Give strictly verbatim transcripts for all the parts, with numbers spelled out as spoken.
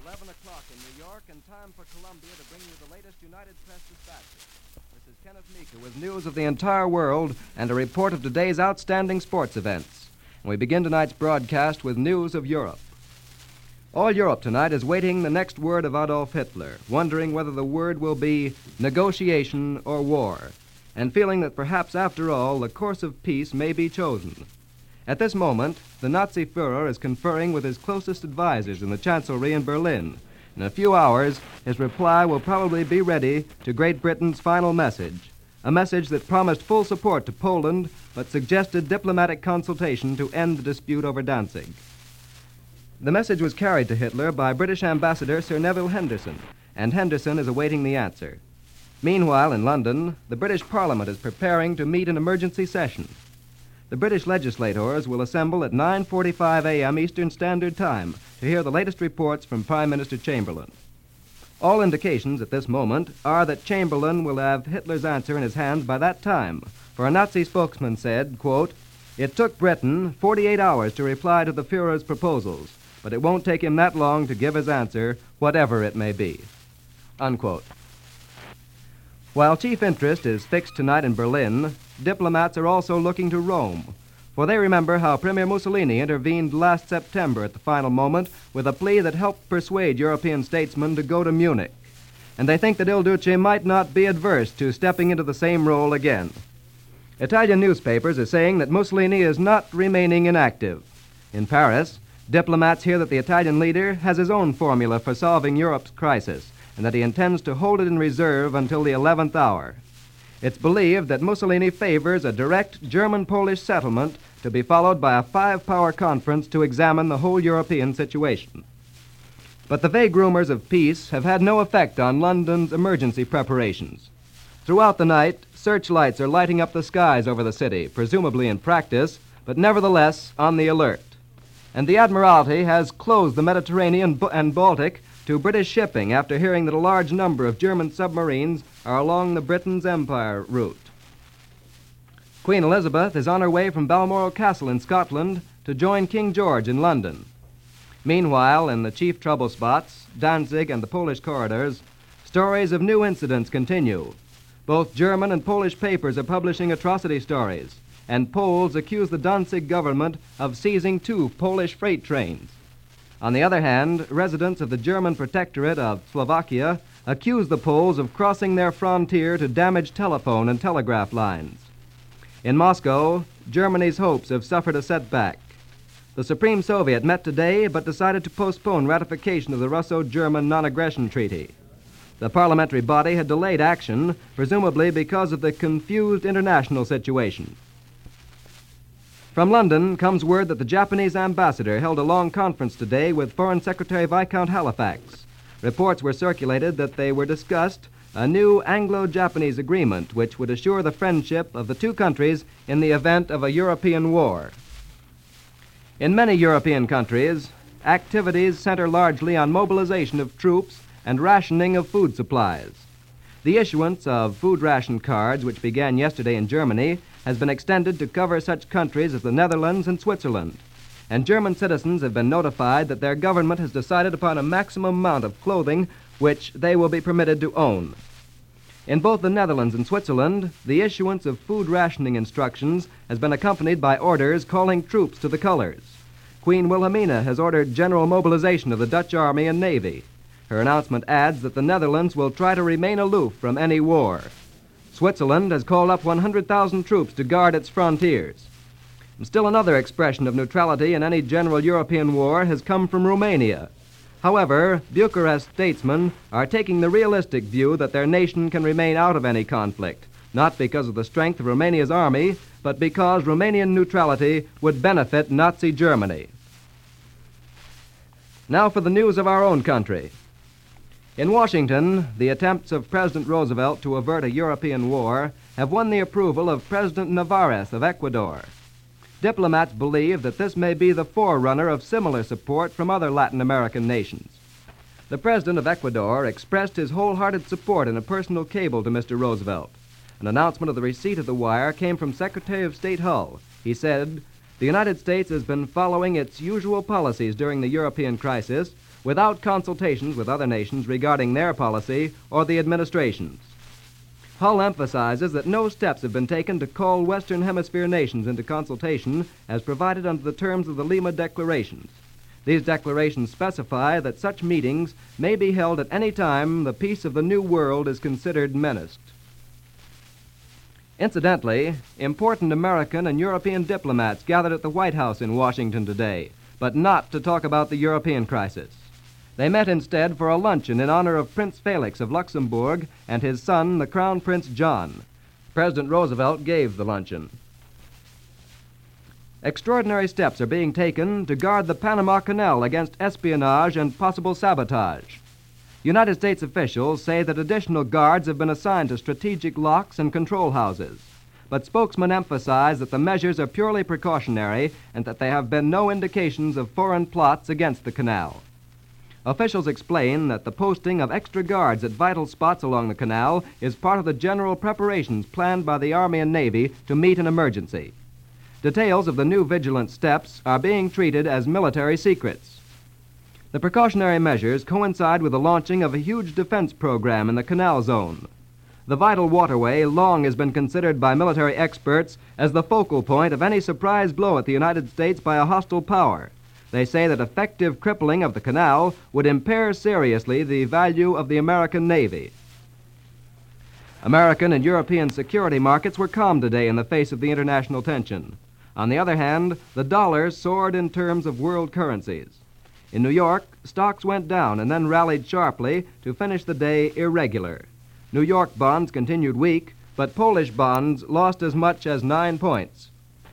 eleven o'clock in New York, and time for Columbia to bring you the latest United Press dispatches. This is Kenneth Meeker with news of the entire world and a report of today's outstanding sports events. And we begin tonight's broadcast with news of Europe. All Europe tonight is waiting the next word of Adolf Hitler, wondering whether the word will be negotiation or war, and feeling that perhaps after all the course of peace may be chosen. At this moment, the Nazi Fuhrer is conferring with his closest advisors in the Chancellery in Berlin. In a few hours, his reply will probably be ready to Great Britain's final message, a message that promised full support to Poland but suggested diplomatic consultation to end the dispute over Danzig. The message was carried to Hitler by British Ambassador Sir Neville Henderson, and Henderson is awaiting the answer. Meanwhile, in London, the British Parliament is preparing to meet an emergency session. The British legislators will assemble at nine forty-five a.m. Eastern Standard Time to hear the latest reports from Prime Minister Chamberlain. All indications at this moment are that Chamberlain will have Hitler's answer in his hands by that time, for a Nazi spokesman said, quote, "It took Britain forty-eight hours to reply to the Fuhrer's proposals, but it won't take him that long to give his answer, whatever it may be," unquote. While chief interest is fixed tonight in Berlin, diplomats are also looking to Rome, for they remember how Premier Mussolini intervened last September at the final moment with a plea that helped persuade European statesmen to go to Munich, and they think that Il Duce might not be adverse to stepping into the same role again. Italian newspapers are saying that Mussolini is not remaining inactive. In Paris, diplomats hear that the Italian leader has his own formula for solving Europe's crisis, and that he intends to hold it in reserve until the eleventh hour. It's believed that Mussolini favors a direct German-Polish settlement to be followed by a five-power conference to examine the whole European situation. But the vague rumors of peace have had no effect on London's emergency preparations. Throughout the night, searchlights are lighting up the skies over the city, presumably in practice, but nevertheless on the alert. And the Admiralty has closed the Mediterranean and Baltic to British shipping after hearing that a large number of German submarines are along the Britain's Empire route. Queen Elizabeth is on her way from Balmoral Castle in Scotland to join King George in London. Meanwhile, in the chief trouble spots, Danzig and the Polish corridors, stories of new incidents continue. Both German and Polish papers are publishing atrocity stories, and Poles accuse the Danzig government of seizing two Polish freight trains. On the other hand, residents of the German protectorate of Slovakia accuse the Poles of crossing their frontier to damage telephone and telegraph lines. In Moscow, Germany's hopes have suffered a setback. The Supreme Soviet met today but decided to postpone ratification of the Russo-German non-aggression treaty. The parliamentary body had delayed action, presumably because of the confused international situation. From London comes word that the Japanese ambassador held a long conference today with Foreign Secretary Viscount Halifax. Reports were circulated that they were discussed a new Anglo-Japanese agreement which would assure the friendship of the two countries in the event of a European war. In many European countries, activities center largely on mobilization of troops and rationing of food supplies. The issuance of food ration cards, which began yesterday in Germany, has been extended to cover such countries as the Netherlands and Switzerland, and German citizens have been notified that their government has decided upon a maximum amount of clothing which they will be permitted to own. In both the Netherlands and Switzerland, the issuance of food rationing instructions has been accompanied by orders calling troops to the colors. Queen Wilhelmina has ordered general mobilization of the Dutch Army and Navy. Her announcement adds that the Netherlands will try to remain aloof from any war. Switzerland has called up one hundred thousand troops to guard its frontiers. And still another expression of neutrality in any general European war has come from Romania. However, Bucharest statesmen are taking the realistic view that their nation can remain out of any conflict, not because of the strength of Romania's army, but because Romanian neutrality would benefit Nazi Germany. Now for the news of our own country. In Washington, the attempts of President Roosevelt to avert a European war have won the approval of President Narvaez of Ecuador. Diplomats believe that this may be the forerunner of similar support from other Latin American nations. The President of Ecuador expressed his wholehearted support in a personal cable to Mister Roosevelt. An announcement of the receipt of the wire came from Secretary of State Hull. He said, the United States has been following its usual policies during the European crisis without consultations with other nations regarding their policy or the administration's. Hull emphasizes that no steps have been taken to call Western Hemisphere nations into consultation as provided under the terms of the Lima Declarations. These declarations specify that such meetings may be held at any time the peace of the New World is considered menaced. Incidentally, important American and European diplomats gathered at the White House in Washington today, but not to talk about the European crisis. They met instead for a luncheon in honor of Prince Felix of Luxembourg and his son, the Crown Prince John. President Roosevelt gave the luncheon. Extraordinary steps are being taken to guard the Panama Canal against espionage and possible sabotage. United States officials say that additional guards have been assigned to strategic locks and control houses, but spokesmen emphasize that the measures are purely precautionary and that there have been no indications of foreign plots against the canal. Officials explain that the posting of extra guards at vital spots along the canal is part of the general preparations planned by the Army and Navy to meet an emergency. Details of the new vigilant steps are being treated as military secrets. The precautionary measures coincide with the launching of a huge defense program in the canal zone. The vital waterway long has been considered by military experts as the focal point of any surprise blow at the United States by a hostile power. They say that effective crippling of the canal would impair seriously the value of the American Navy. American and European security markets were calm today in the face of the international tension. On the other hand, the dollar soared in terms of world currencies. In New York, stocks went down and then rallied sharply to finish the day irregular. New York bonds continued weak, but Polish bonds lost as much as nine points.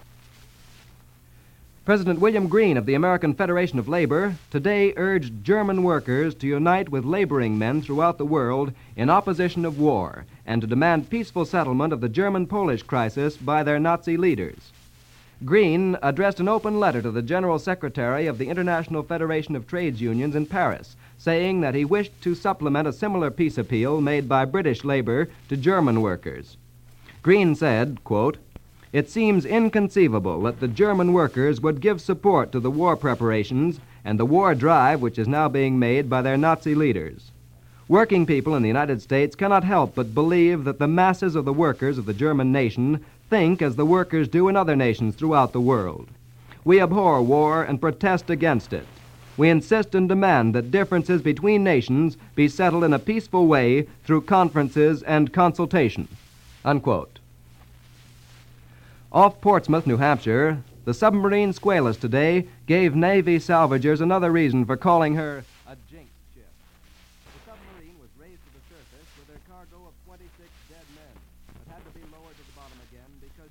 President William Greene of the American Federation of Labor today urged German workers to unite with laboring men throughout the world in opposition of war and to demand peaceful settlement of the German-Polish crisis by their Nazi leaders. Greene addressed an open letter to the General Secretary of the International Federation of Trades Unions in Paris, saying that he wished to supplement a similar peace appeal made by British labor to German workers. Greene said, quote, "It seems inconceivable that the German workers would give support to the war preparations and the war drive which is now being made by their Nazi leaders. Working people in the United States cannot help but believe that the masses of the workers of the German nation think as the workers do in other nations throughout the world. We abhor war and protest against it. We insist and demand that differences between nations be settled in a peaceful way through conferences and consultation." Unquote. Off Portsmouth, New Hampshire, the submarine Squalus today gave Navy salvagers another reason for calling her a jinx ship. The submarine was raised to the surface with her cargo of twenty-six dead men, but had to be lowered to the bottom again because...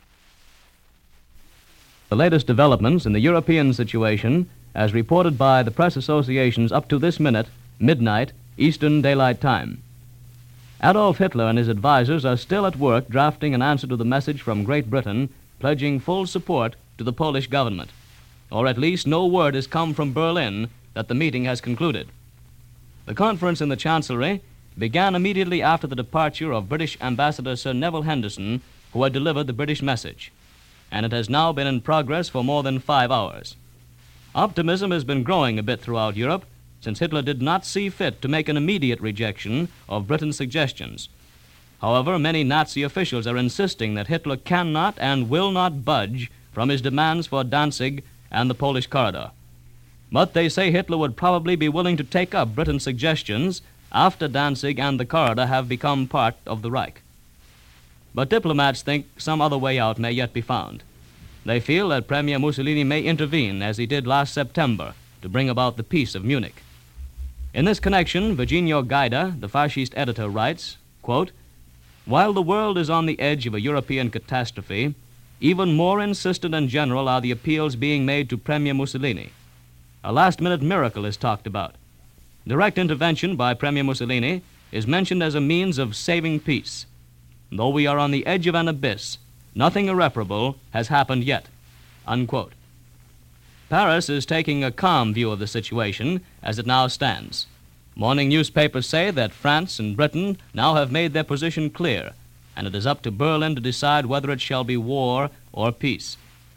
The latest developments in the European situation, as reported by the press associations up to this minute, midnight, Eastern Daylight Time. Adolf Hitler and his advisors are still at work drafting an answer to the message from Great Britain pledging full support to the Polish government. Or at least no word has come from Berlin that the meeting has concluded. The conference in the Chancellery began immediately after the departure of British Ambassador Sir Neville Henderson, who had delivered the British message, and it has now been in progress for more than five hours. Optimism has been growing a bit throughout Europe, since Hitler did not see fit to make an immediate rejection of Britain's suggestions. However, many Nazi officials are insisting that Hitler cannot and will not budge from his demands for Danzig and the Polish corridor. But they say Hitler would probably be willing to take up Britain's suggestions after Danzig and the corridor have become part of the Reich. But diplomats think some other way out may yet be found. They feel that Premier Mussolini may intervene, as he did last September, to bring about the peace of Munich. In this connection, Virginio Gaida, the fascist editor, writes, quote, "While the world is on the edge of a European catastrophe, even more insistent and general are the appeals being made to Premier Mussolini. A last-minute miracle is talked about. Direct intervention by Premier Mussolini is mentioned as a means of saving peace. Though we are on the edge of an abyss, nothing irreparable has happened yet." Unquote. Paris is taking a calm view of the situation as it now stands. Morning newspapers say that France and Britain now have made their position clear, and it is up to Berlin to decide whether it shall be war or peace.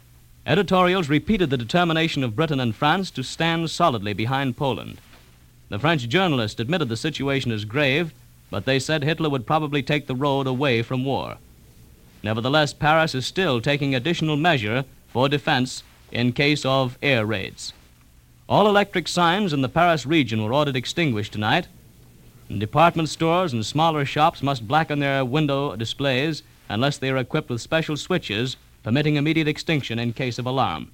Editorials repeated the determination of Britain and France to stand solidly behind Poland. The French journalists admitted the situation is grave, but they said Hitler would probably take the road away from war. Nevertheless, Paris is still taking additional measure for defense in case of air raids. All electric signs in the Paris region were ordered extinguished tonight. Department stores and smaller shops must blacken their window displays unless they are equipped with special switches permitting immediate extinction in case of alarm.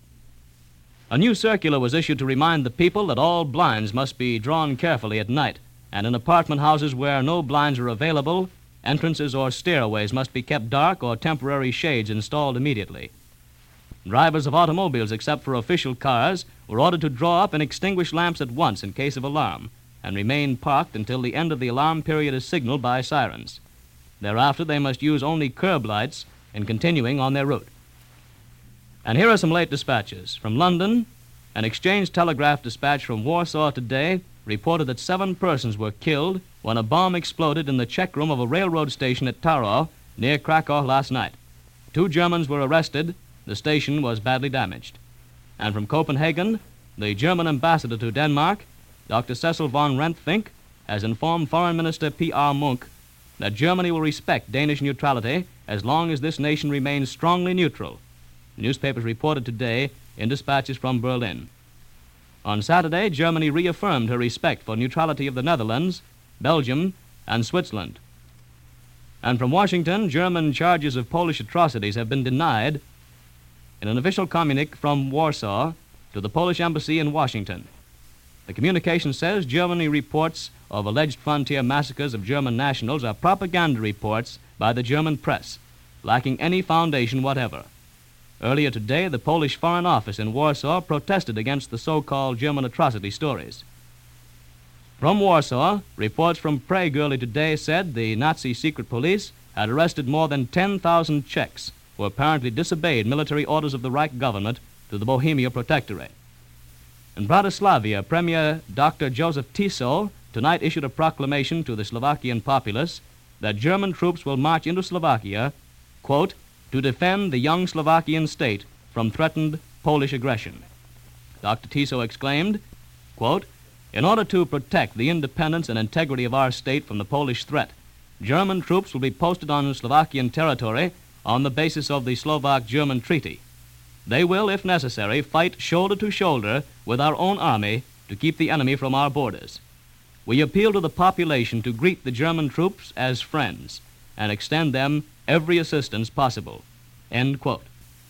A new circular was issued to remind the people that all blinds must be drawn carefully at night, and in apartment houses where no blinds are available, entrances or stairways must be kept dark or temporary shades installed immediately. Drivers of automobiles, except for official cars, were ordered to draw up and extinguish lamps at once in case of alarm, and remain parked until the end of the alarm period is signaled by sirens. Thereafter, they must use only curb lights in continuing on their route. And here are some late dispatches. From London, an Exchange Telegraph dispatch from Warsaw today reported that seven persons were killed when a bomb exploded in the check room of a railroad station at Taurow, near Krakow, last night. Two Germans were arrested. The station was badly damaged. And from Copenhagen, the German ambassador to Denmark, Doctor Cecil von Rentfink, has informed Foreign Minister P R Munch that Germany will respect Danish neutrality as long as this nation remains strongly neutral. The newspapers reported today in dispatches from Berlin. On Saturday, Germany reaffirmed her respect for neutrality of the Netherlands, Belgium, and Switzerland. And from Washington, German charges of Polish atrocities have been denied in an official communique from Warsaw to the Polish embassy in Washington. The communication says Germany reports of alleged frontier massacres of German nationals are propaganda reports by the German press, lacking any foundation whatever. Earlier today, the Polish Foreign Office in Warsaw protested against the so-called German atrocity stories. From Warsaw, reports from Prague early today said the Nazi secret police had arrested more than ten thousand Czechs who apparently disobeyed military orders of the Reich government to the Bohemia Protectorate. In Bratislava, Premier Doctor Joseph Tiso tonight issued a proclamation to the Slovakian populace that German troops will march into Slovakia, quote, to defend the young Slovakian state from threatened Polish aggression. Doctor Tiso exclaimed, quote, in order to protect the independence and integrity of our state from the Polish threat, German troops will be posted on Slovakian territory on the basis of the Slovak-German Treaty. They will, if necessary, fight shoulder to shoulder with our own army to keep the enemy from our borders. We appeal to the population to greet the German troops as friends and extend them every assistance possible. End quote.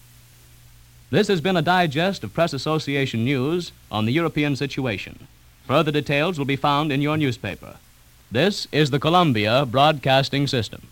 This has been a digest of Press Association news on the European situation. Further details will be found in your newspaper. This is the Columbia Broadcasting System.